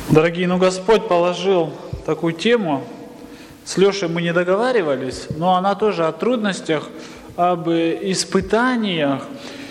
Дорогие, Господь положил такую тему. С Лешей мы не договаривались, но она тоже о трудностях, об испытаниях.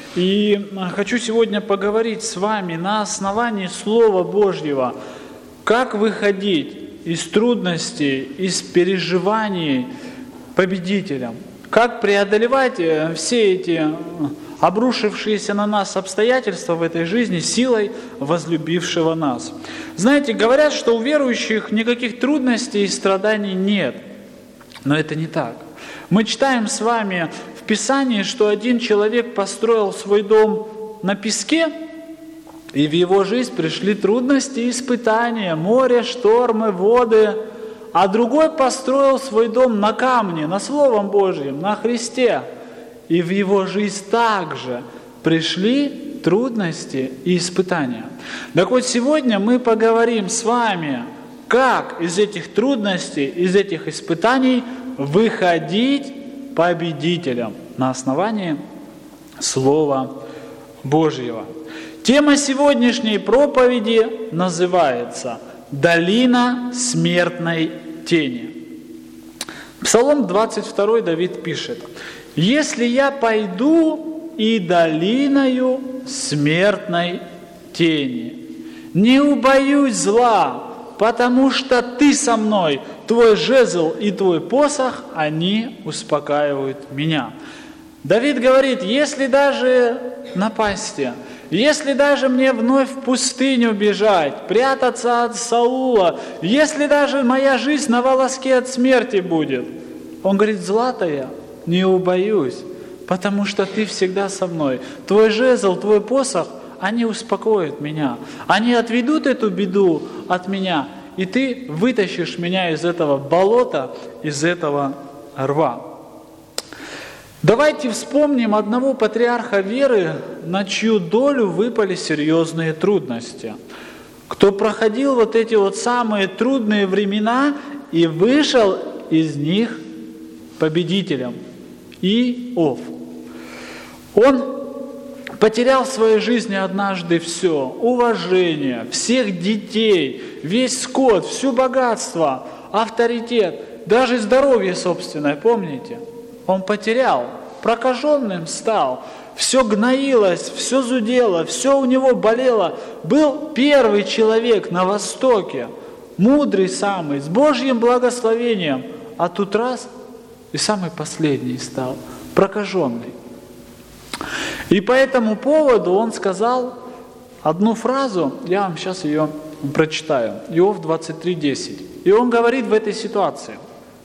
И хочу сегодня поговорить с вами на основании Слова Божьего, как выходить из трудностей, из переживаний победителем, как преодолевать все эти обрушившиеся на нас обстоятельства в этой жизни силой возлюбившего нас. Знаете, говорят, что у верующих никаких трудностей и страданий нет. Но это не так. Мы читаем с вами в Писании, что один человек построил свой дом на песке, и в его жизнь пришли трудности и испытания, море, штормы, воды. А другой построил свой дом на камне, на Словом Божьем, на Христе. И в его жизнь также пришли трудности и испытания. Так вот, сегодня мы поговорим с вами, как из этих трудностей, из этих испытаний выходить победителем на основании Слова Божьего. Тема сегодняшней проповеди называется «Долина смертной тени». Псалом 22 Давид пишет: «Если я пойду и долиною смертной тени, не убоюсь зла, потому что ты со мной, твой жезл и твой посох, они успокаивают меня». Давид говорит: если даже напасти, если даже мне вновь в пустыню бежать, прятаться от Саула, если даже моя жизнь на волоске от смерти будет, он говорит: зла-то я не убоюсь, потому что ты всегда со мной. Твой жезл, твой посох, они успокоят меня. Они отведут эту беду от меня, и ты вытащишь меня из этого болота, из этого рва. Давайте вспомним одного патриарха веры, на чью долю выпали серьезные трудности. Кто проходил вот эти вот самые трудные времена и вышел из них победителем. Иов. Он потерял в своей жизни однажды все: уважение, всех детей, весь скот, все богатство, авторитет, даже здоровье собственное, помните? Он потерял, прокаженным стал, все гноилось, все зудело, все у него болело. Был первый человек на Востоке, мудрый самый, с Божьим благословением, а тут раз и самый последний стал, прокаженный. И по этому поводу он сказал одну фразу, я вам сейчас ее прочитаю. Иов 23:10. И он говорит в этой ситуации: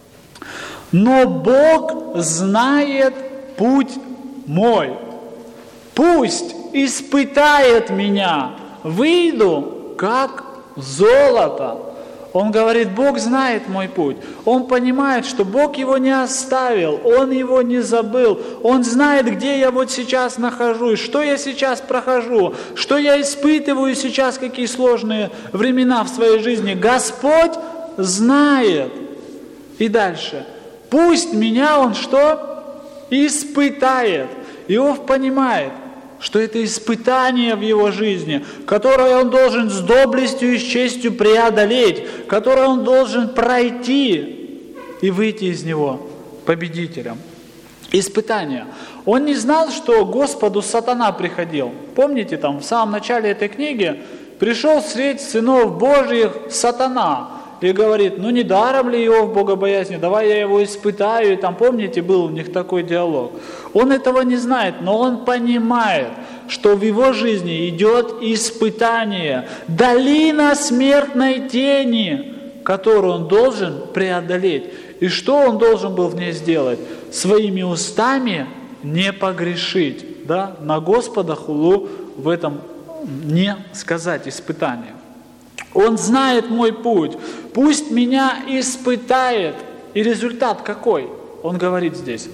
«Но Бог знает путь мой, пусть испытает меня, выйду как золото». Он говорит: Бог знает мой путь. Он понимает, что Бог его не оставил, Он его не забыл. Он знает, где я вот сейчас нахожусь, что я сейчас прохожу, что я испытываю сейчас, какие сложные времена в своей жизни. Господь знает. И дальше. Пусть меня Он что? Испытает. Иов понимает, что это испытание в его жизни, которое он должен с доблестью и с честью преодолеть, которое он должен пройти и выйти из него победителем. Испытание. Он не знал, что Господу сатана приходил. Помните, там в самом начале этой книги пришел средь сынов Божьих сатана и говорит: ну не даром ли Иов богобоязнен, давай я его испытаю. И там, помните, был у них такой диалог. Он этого не знает, но он понимает, что в его жизни идет испытание, долина смертной тени, которую он должен преодолеть. И что он должен был в ней сделать? Своими устами не погрешить, да? На Господа хулу в этом не сказать испытание. Он знает мой путь, пусть меня испытает. И результат какой? Он говорит здесь: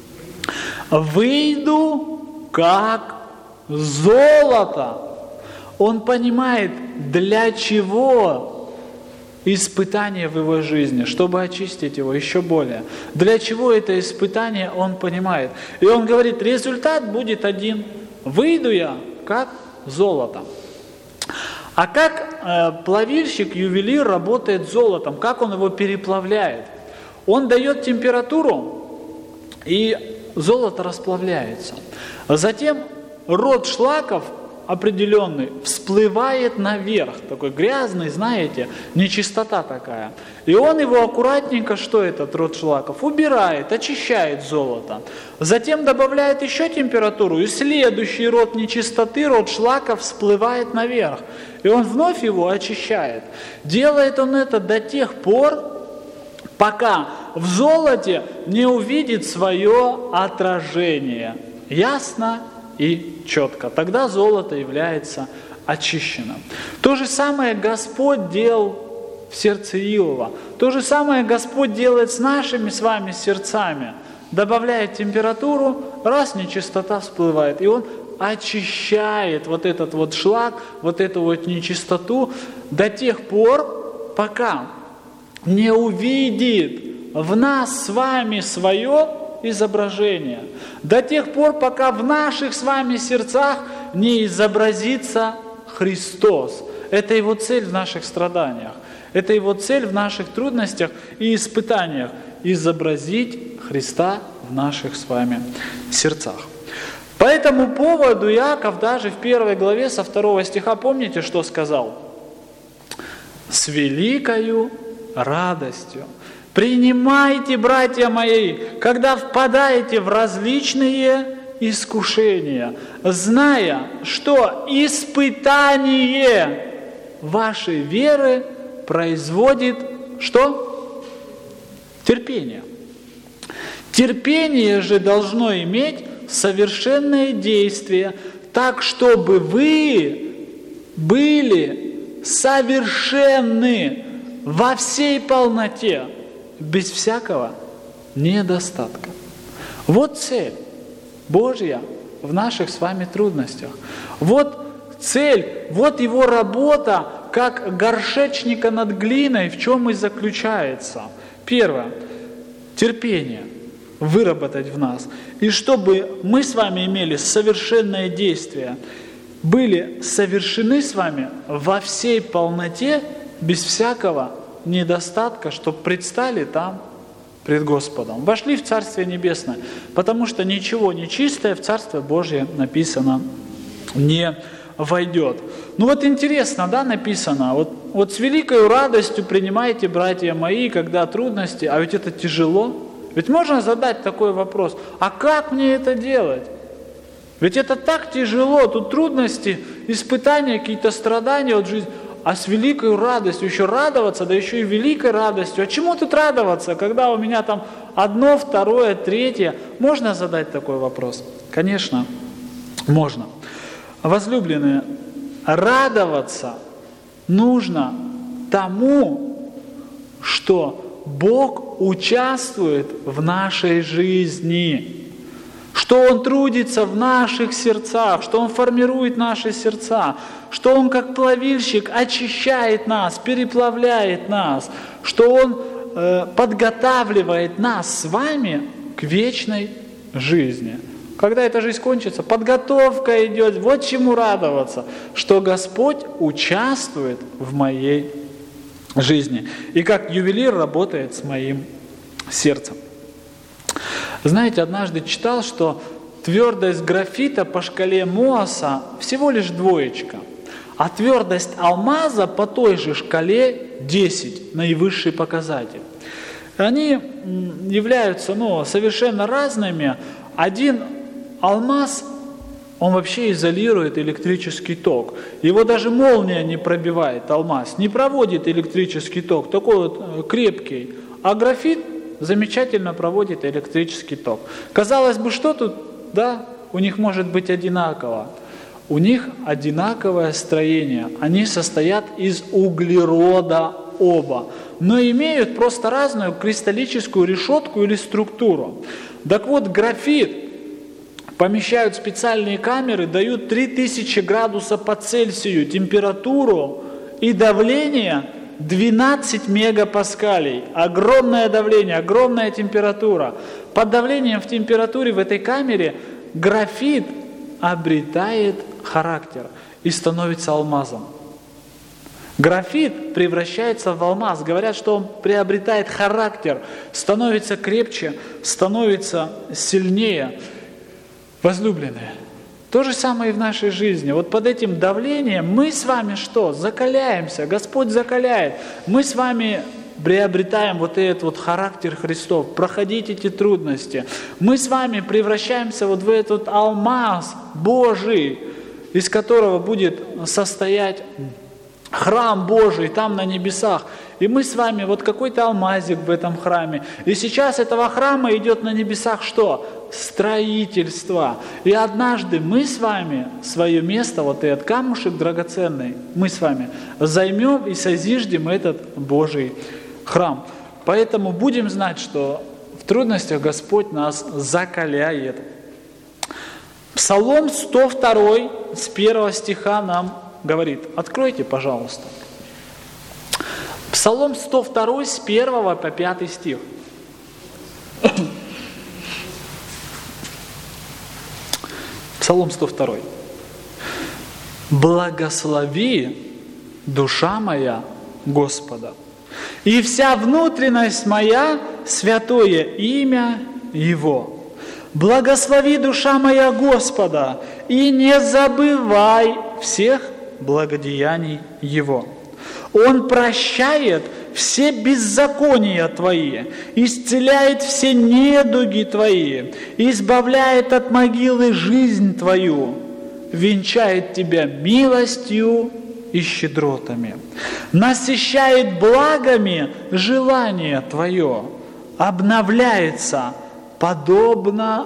выйду как золото. Он понимает, для чего испытание в его жизни, чтобы очистить его еще более. Для чего это испытание, он понимает. И он говорит: результат будет один: выйду я как золото. А как плавильщик, ювелир работает с золотом, как он его переплавляет? Он дает температуру, и золото расплавляется. Затем род шлаков определенный всплывает наверх, такой грязный, знаете, нечистота такая. И он его аккуратненько, что этот род шлаков, убирает, очищает золото. Затем добавляет еще температуру, и следующий род нечистоты, род шлаков, всплывает наверх. И он вновь его очищает. Делает он это до тех пор, пока в золоте не увидит свое отражение. Ясно и четко. Тогда золото является очищенным. То же самое Господь делал в сердце Иова. То же самое Господь делает с нашими с вами сердцами. Добавляет температуру, раз нечистота всплывает, и Он очищает вот этот вот шлак, вот эту вот нечистоту до тех пор, пока не увидит в нас с вами свое изображение. До тех пор, пока в наших с вами сердцах не изобразится Христос. Это Его цель в наших страданиях. Это Его цель в наших трудностях и испытаниях. Изобразить Христа в наших с вами сердцах. По этому поводу Иаков даже в 1 главе со 2 стиха, помните, что сказал? «С великою радостью принимайте, братья мои, когда впадаете в различные искушения, зная, что испытание вашей веры производит что? Терпение. Терпение же должно иметь совершенное действие, так, чтобы вы были совершенны во всей полноте, без всякого недостатка. Вот цель Божья в наших с вами трудностях. Вот цель, вот Его работа, как горшечника над глиной, в чем и заключается. Первое. Терпение выработать в нас. И чтобы мы с вами имели совершенное действие, были совершены с вами во всей полноте, без всякого недостатка, чтобы предстали там пред Господом. Вошли в Царствие Небесное, потому что ничего нечистое в Царствие Божье написано не войдет. Ну вот интересно, да, написано, вот с великой радостью принимайте, братья мои, когда трудности, а ведь это тяжело. Ведь можно задать такой вопрос, а как мне это делать? Ведь это так тяжело, тут трудности, испытания, какие-то страдания, вот жизнь. А с великой радостью еще радоваться, да еще и великой радостью. А чему тут радоваться, когда у меня там одно, второе, третье? Можно задать такой вопрос? Конечно, можно. Возлюбленные, радоваться нужно тому, что Бог участвует в нашей жизни, что Он трудится в наших сердцах, что Он формирует наши сердца, что Он как плавильщик очищает нас, переплавляет нас, что Он подготавливает нас с вами к вечной жизни. Когда эта жизнь кончится, подготовка идет, вот чему радоваться, что Господь участвует в моей жизни. И как ювелир работает с моим сердцем. Знаете, однажды читал, что твердость графита по шкале Моаса всего лишь 2, а твердость алмаза по той же шкале 10, наивысший показатель. Они являются совершенно разными. Один алмаз, он вообще изолирует электрический ток. Его даже молния не пробивает, алмаз, не проводит электрический ток, такой вот крепкий. А графит замечательно проводит электрический ток. Казалось бы, что тут, да, у них может быть одинаково. У них одинаковое строение. Они состоят из углерода оба, но имеют просто разную кристаллическую решетку или структуру. Так вот, графит помещают в специальные камеры, дают 3000 градусов по Цельсию температуру и давление 12 мегапаскалей. Огромное давление, огромная температура. Под давлением в температуре в этой камере графит обретает характер и становится алмазом. Графит превращается в алмаз. Говорят, что он приобретает характер, становится крепче, становится сильнее. Возлюбленные, то же самое и в нашей жизни. Вот под этим давлением мы с вами что? Закаляемся. Господь закаляет. Мы с вами приобретаем вот этот вот характер Христов, проходить эти трудности. Мы с вами превращаемся вот в этот алмаз Божий, из которого будет состоять храм Божий там на небесах. И мы с вами вот какой-то алмазик в этом храме. И сейчас этого храма идет на небесах что? Строительство. И однажды мы с вами свое место, вот этот камушек драгоценный, мы с вами займем и созиждем этот Божий храм. Поэтому будем знать, что в трудностях Господь нас закаляет. Псалом 102 с 1 стиха нам говорит. Откройте, пожалуйста. Псалом 102 с 1 по 5 стих. Псалом 102. «Благослови, душа моя, Господа, и вся внутренность моя святое имя Его. Благослови, душа моя, Господа, и не забывай всех благодеяний Его. Он прощает все беззакония твои, исцеляет все недуги твои, избавляет от могилы жизнь твою, венчает тебя милостью и щедротами, насыщает благами желание твое, обновляется подобно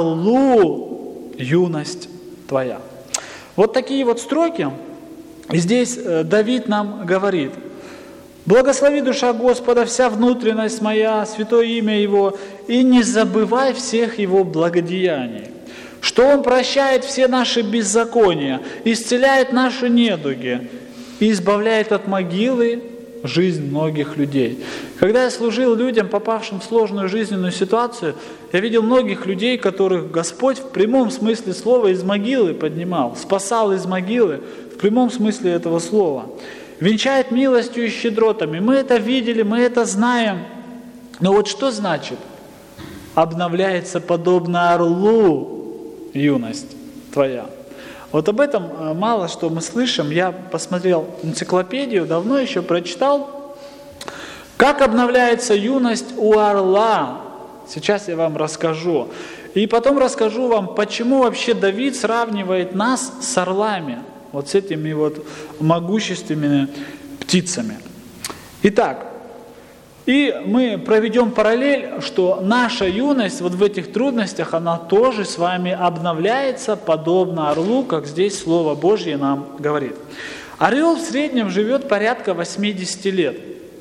орлу юность твоя». Вот такие вот строки. Здесь Давид нам говорит: «Благослови, душа Господа, вся внутренность моя, святое имя Его, и не забывай всех Его благодеяний, что Он прощает все наши беззакония, исцеляет наши недуги и избавляет от могилы жизнь многих людей». Когда я служил людям, попавшим в сложную жизненную ситуацию, я видел многих людей, которых Господь в прямом смысле слова из могилы поднимал, спасал из могилы, в прямом смысле этого слова. Венчает милостью и щедротами. Мы это видели, мы это знаем. Но вот что значит? Обновляется подобно орлу юность твоя. Вот об этом мало что мы слышим. Я посмотрел энциклопедию, давно еще прочитал. Как обновляется юность у орла? Сейчас я вам расскажу. И потом расскажу вам, почему вообще Давид сравнивает нас с орлами. Вот с этими вот могущественными птицами. Итак, и мы проведем параллель, что наша юность вот в этих трудностях, она тоже с вами обновляется, подобно орлу, как здесь Слово Божье нам говорит. Орел в среднем живет порядка 80 лет.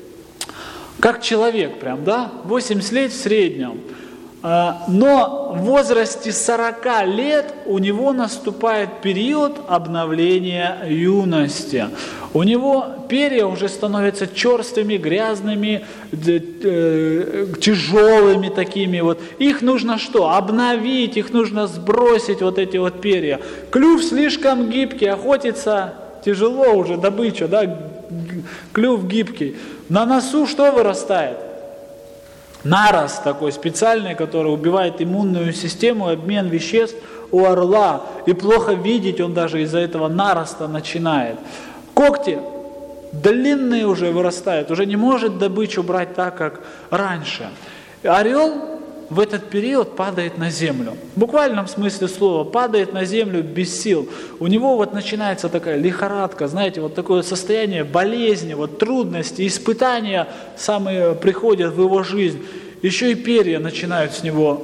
Как человек прям, да? 80 лет в среднем. Но в возрасте 40 лет у него наступает период обновления юности. У него перья уже становятся черствыми, грязными, тяжелыми такими вот. Их нужно что? Обновить, их нужно сбросить, вот эти вот перья. Клюв слишком гибкий, охотиться тяжело уже, добыча, да? Клюв гибкий. На носу что вырастает? Нарост такой специальный, который убивает иммунную систему, обмен веществ у орла. И плохо видеть он даже из-за этого нароста начинает. Когти длинные уже вырастают, уже не может добычу брать так, как раньше. Орел в этот период падает на землю. В буквальном смысле слова падает на землю без сил. У него вот начинается такая лихорадка, знаете, вот такое состояние болезни, вот трудности, испытания самые приходят в его жизнь. Еще и перья начинают с него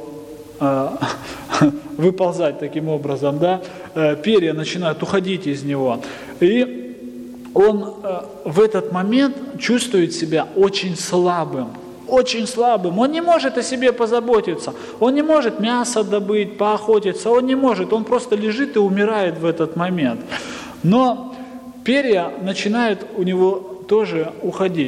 выползать таким образом, да? Перья начинают уходить из него. И он в этот момент чувствует себя очень слабым. Очень слабым. Он не может о себе позаботиться. Он не может мясо добыть, поохотиться. Он не может. Он просто лежит и умирает в этот момент. Но перья начинают у него тоже уходить.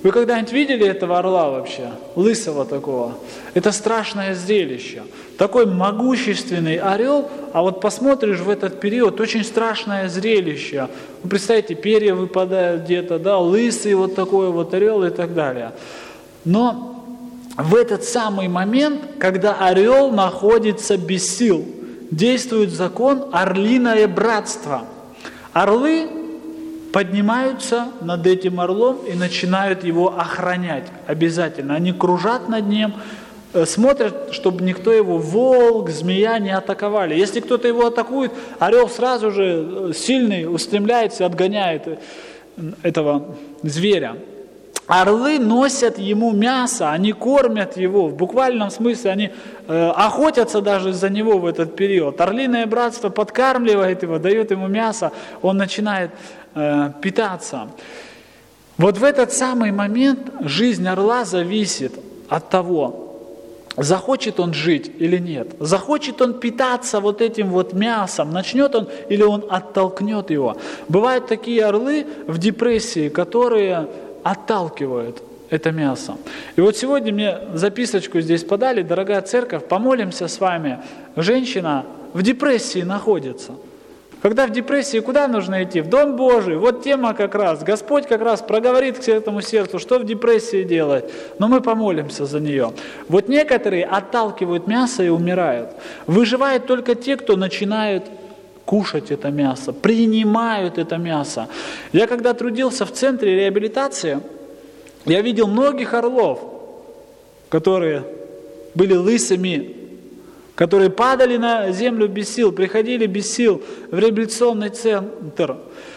Вы когда-нибудь видели этого орла вообще? Лысого такого? Это страшное зрелище. Такой могущественный орел, а вот посмотришь в этот период, очень страшное зрелище. Вы представляете, перья выпадают где-то, да, лысый вот такой вот орел и так далее. Но в этот самый момент, когда орел находится без сил, действует закон орлиное братство. Орлы поднимаются над этим орлом и начинают его охранять обязательно. Они кружат над ним, смотрят, чтобы никто его, волк, змея не атаковали. Если кто-то его атакует, орел сразу же сильный устремляется, отгоняет этого зверя. Орлы носят ему мясо, они кормят его, в буквальном смысле они охотятся даже за него в этот период. Орлиное братство подкармливает его, дает ему мясо, он начинает питаться. Вот в этот самый момент жизнь орла зависит от того, захочет он жить или нет. Захочет он питаться вот этим вот мясом, начнет он или он оттолкнет его. Бывают такие орлы в депрессии, которые отталкивают это мясо. И вот сегодня мне записочку здесь подали, дорогая церковь, помолимся с вами. Женщина в депрессии находится. Когда в депрессии, куда нужно идти? В Дом Божий. Вот тема как раз. Господь как раз проговорит к этому сердцу, что в депрессии делать. Но мы помолимся за нее. Вот некоторые отталкивают мясо и умирают. Выживают только те, кто начинают кушать это мясо, принимают это мясо. Я когда трудился в центре реабилитации, я видел многих орлов, которые были лысыми, которые падали на землю без сил, приходили без сил в реабилитационный центр.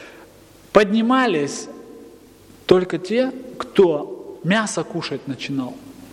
Поднимались только те, кто мясо кушать начинал.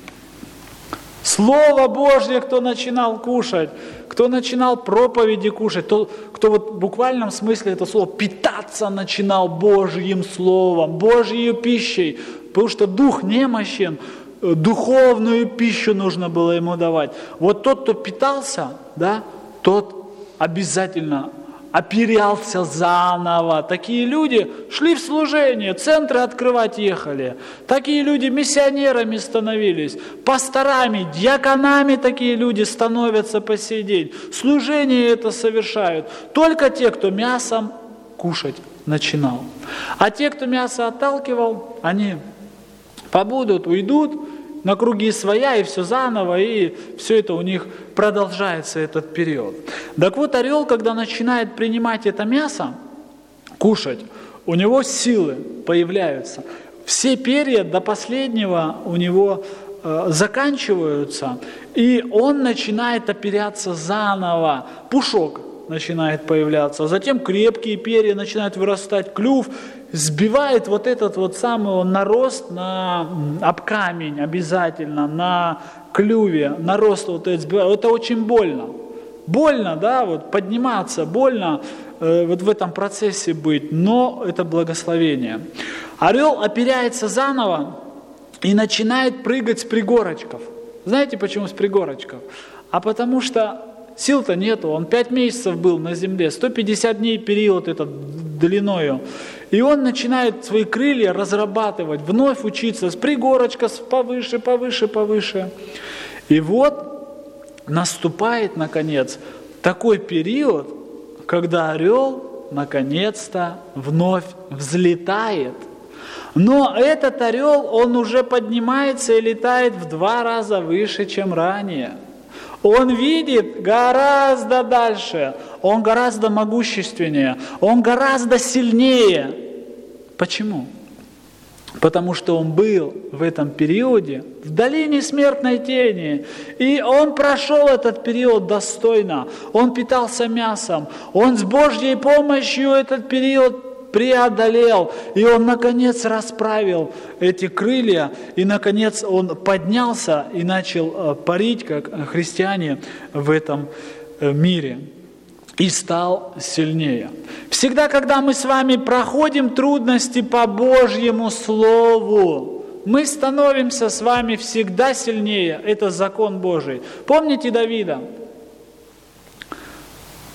Слово Божье, кто начинал кушать, кто начинал проповеди кушать, кто вот в буквальном смысле это слово питаться начинал Божьим Словом, Божьей пищей, потому что дух немощен, духовную пищу нужно было ему давать. Вот тот, кто питался, да, тот обязательно оперялся заново. Такие люди шли в служение, центры открывать ехали. Такие люди миссионерами становились, пасторами, диаконами такие люди становятся по сей день. Служение это совершают. Только те, кто мясом кушать начинал. А те, кто мясо отталкивал, они побудут, уйдут на круги своя, и все заново, и все это у них продолжается, этот период. Так вот, орел, когда начинает принимать это мясо, кушать, у него силы появляются. Все перья до последнего у него заканчиваются, и он начинает оперяться заново. Пушок начинает появляться, затем крепкие перья начинают вырастать, клюв сбивает вот этот вот самый нарост об камень обязательно, на клюве, нарост вот этот сбивает. Это очень больно. Больно, да, вот подниматься, больно вот в этом процессе быть, но это благословение. Орел оперяется заново и начинает прыгать с пригорочков. Знаете, почему с пригорочков? А потому что сил-то нету, он 5 месяцев был на земле, 150 дней период этот длиною. И он начинает свои крылья разрабатывать, вновь учиться с пригорочка, повыше, повыше, повыше. И вот наступает, наконец, такой период, когда орел, наконец-то, вновь взлетает. Но этот орел, он уже поднимается и летает в 2 раза выше, чем ранее. Он видит гораздо дальше, он гораздо могущественнее, он гораздо сильнее. Почему? Потому что он был в этом периоде в долине смертной тени, и он прошел этот период достойно, он питался мясом, он с Божьей помощью этот период преодолел, и он, наконец, расправил эти крылья, и, наконец, он поднялся и начал парить, как христиане в этом мире, и стал сильнее. Всегда, когда мы с вами проходим трудности по Божьему Слову, мы становимся с вами всегда сильнее. Это закон Божий. Помните Давида?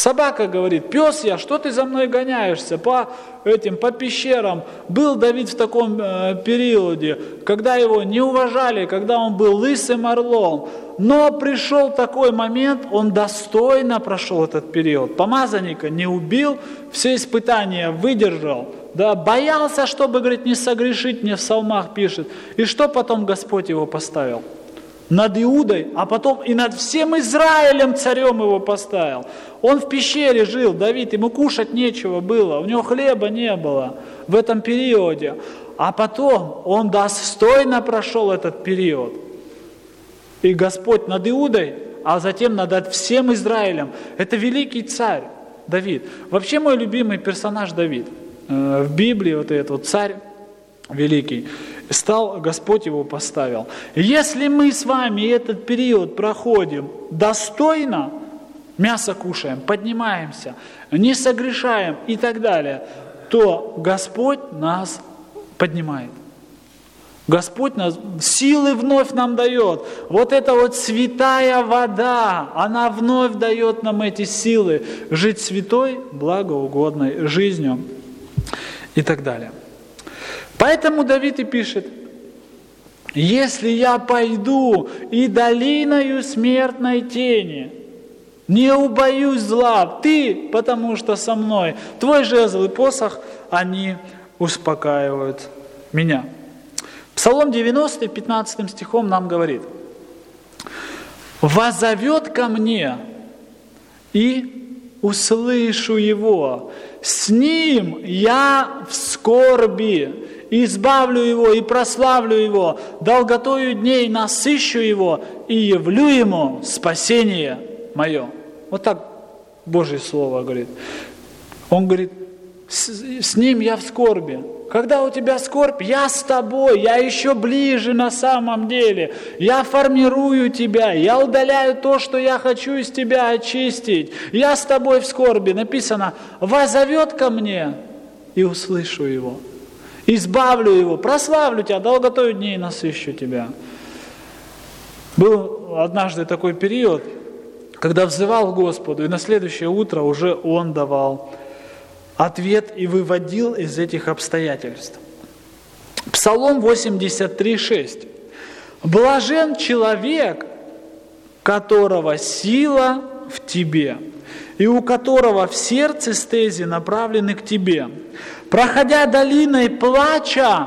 Собака говорит: пес я, что ты за мной гоняешься по пещерам? Был Давид в таком периоде, когда его не уважали, когда он был лысым орлом. Но пришел такой момент, он достойно прошел этот период. Помазанника не убил, все испытания выдержал. Да, боялся, чтобы, говорит, не согрешить, мне в псалмах пишет. И что потом Господь его поставил? Над Иудой, а потом и над всем Израилем царем его поставил. Он в пещере жил, Давид, ему кушать нечего было, у него хлеба не было в этом периоде. А потом он достойно прошел этот период. И Господь над Иудой, а затем над всем Израилем. Это великий царь Давид. Вообще мой любимый персонаж Давид. В Библии вот этот вот царь великий. Господь его поставил. Если мы с вами этот период проходим достойно, мясо кушаем, поднимаемся, не согрешаем и так далее, то Господь нас поднимает. Господь нас силы вновь нам дает. Вот эта вот святая вода, она вновь дает нам эти силы жить святой, благоугодной жизнью и так далее. Поэтому Давид и пишет: «Если я пойду и долиною смертной тени, не убоюсь зла, ты, потому что со мной, твой жезл и посох, они успокаивают меня». Псалом 90, 15 стихом нам говорит: «Воззовет ко мне, и услышу его, с ним я в скорби, избавлю его и прославлю его, долготою дней насыщу его и явлю ему спасение мое». Вот так Божье Слово говорит. Он говорит: с ним я в скорби. Когда у тебя скорбь, я с тобой, я еще ближе на самом деле. Я формирую тебя, я удаляю то, что я хочу из тебя очистить. Я с тобой в скорби. Написано: воззовет ко мне, и услышу его. Избавлю его, прославлю тебя, долготою дней насыщу тебя. Был однажды такой период, когда взывал к Господу, и на следующее утро уже Он давал ответ и выводил из этих обстоятельств. Псалом 83:6. «Блажен человек, которого сила в тебе, и у которого в сердце стези направлены к тебе. Проходя долиной плача,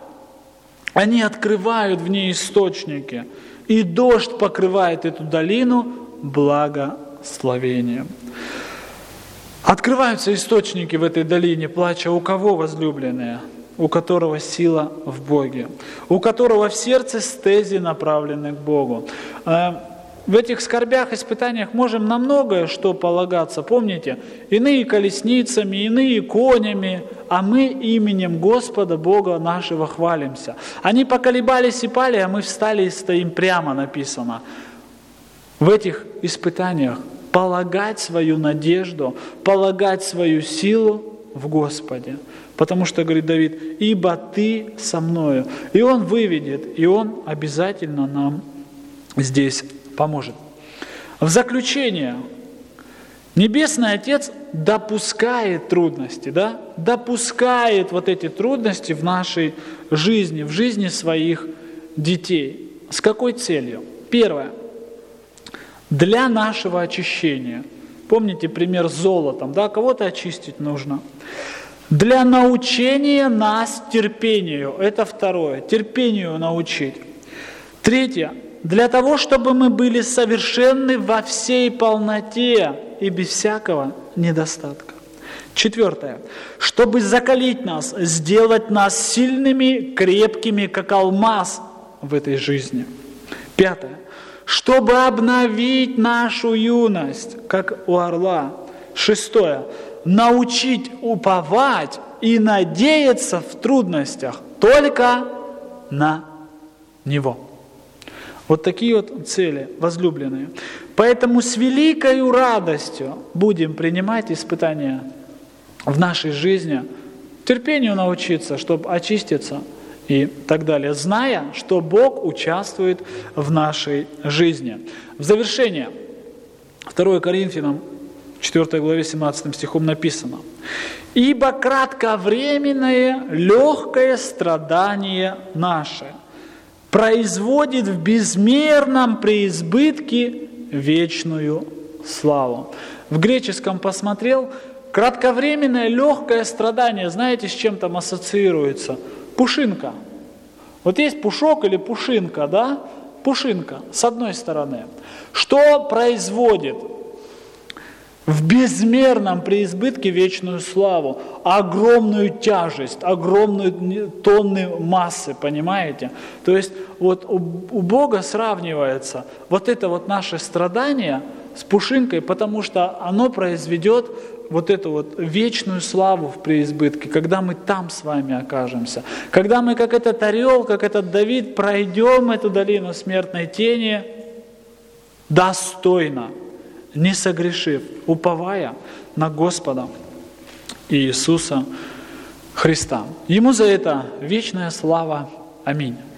они открывают в ней источники, и дождь покрывает эту долину благословением». Открываются источники в этой долине плача. У кого, возлюбленные? У которого сила в Боге, у которого в сердце стези направлены к Богу. В этих скорбях, испытаниях можем на многое что полагаться. Помните, иные колесницами, иные конями, а мы именем Господа Бога нашего хвалимся. Они поколебались и пали, а мы встали и стоим прямо, написано. В этих испытаниях полагать свою надежду, полагать свою силу в Господе. Потому что, говорит Давид, «Ибо Ты со мною». И Он выведет, и Он обязательно нам здесь поможет. В заключение, Небесный Отец допускает трудности, да? Допускает вот эти трудности в нашей жизни, в жизни своих детей. С какой целью? Первое. Для нашего очищения. Помните пример с золотом, да? Кого-то очистить нужно. Для научения нас терпению. Это второе. Терпению научить. Третье. Для того, чтобы мы были совершенны во всей полноте и без всякого недостатка. Четвертое. Чтобы закалить нас, сделать нас сильными, крепкими, как алмаз в этой жизни. Пятое. Чтобы обновить нашу юность, как у орла. Шестое. Научить уповать и надеяться в трудностях только на Него. Вот такие вот цели, возлюбленные. Поэтому с великой радостью будем принимать испытания в нашей жизни, терпению научиться, чтобы очиститься и так далее, зная, что Бог участвует в нашей жизни. В завершение, 2 Коринфянам 4 главе 17 стихом написано: «Ибо кратковременное легкое страдание наше производит в безмерном преизбытке вечную славу». В греческом посмотрел, кратковременное легкое страдание, знаете, с чем там ассоциируется? Пушинка. Вот есть пушок или пушинка, да? Пушинка, с одной стороны. Что производит? В безмерном преизбытке вечную славу, огромную тяжесть, огромную тонны массы, понимаете? То есть вот у Бога сравнивается вот это вот наше страдание с пушинкой, потому что оно произведет вот эту вот вечную славу в преизбытке, когда мы там с вами окажемся. Когда мы, как этот орел, как этот Давид, пройдем эту долину смертной тени достойно, не согрешив, уповая на Господа Иисуса Христа. Ему за это вечная слава. Аминь.